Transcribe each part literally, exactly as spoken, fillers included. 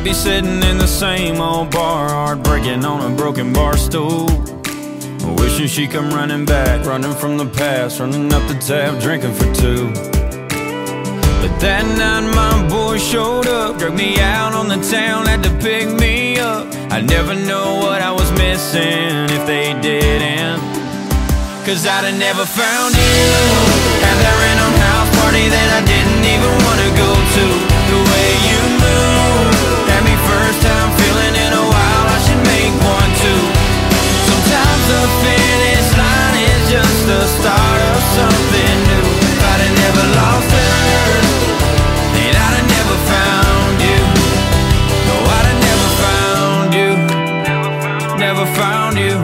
be sitting in the same old bar, heartbreaking on a broken bar stool, wishing she come running back, running from the past, running up the tab, drinking for two. But that night my boy showed up, dragged me out on the town, had to pick me up. I'd never know what I was missing if they didn't, 'cause I'd have never found you at that random house party that I didn't even wanna go to. The way you move had me first time feeling in a while I should make one too. Sometimes the finish line is just the start of something new. If I'd have never lost her, then I'd have never found you. No, I'd have never found you. Never found you.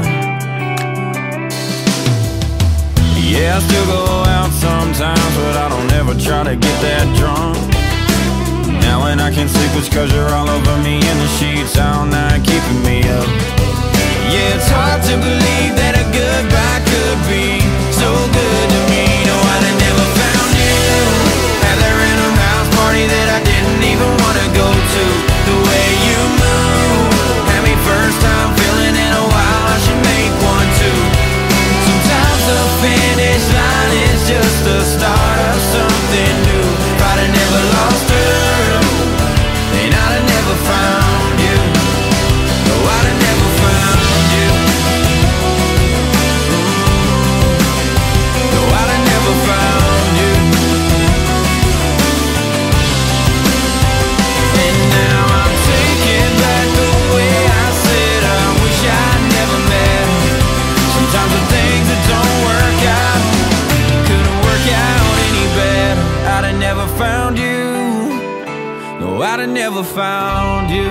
Yeah, I still go out sometimes, but I don't ever try to get that drunk. Now when I can't sleep, it's 'cause you're all over me in the sheets all night, keeping me up. Yeah, it's hard to believe that a goodbye could be so good to me. No, I'd have never found you at that random house party that I didn't even wanna go to. The way you move had me first time feeling in a while I should make one too. Sometimes the finish line is just the start of something new. If I'd have never lost her, then I'd have never found you. No, I'd have never found you. No, I'd have never found you. And now I'm taking back the way I said I wish I'd never met. Sometimes the things that don't work out couldn't work out any better. I'd have never found you. No, I'd have never found you.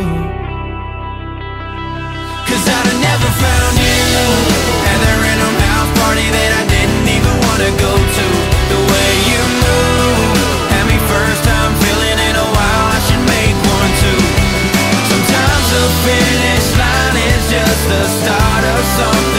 'Cause I'd have never found you at that random house party that I didn't even wanna go to. The way you move had me first time feeling in a while I should make one too. Sometimes the finish line is just the start of something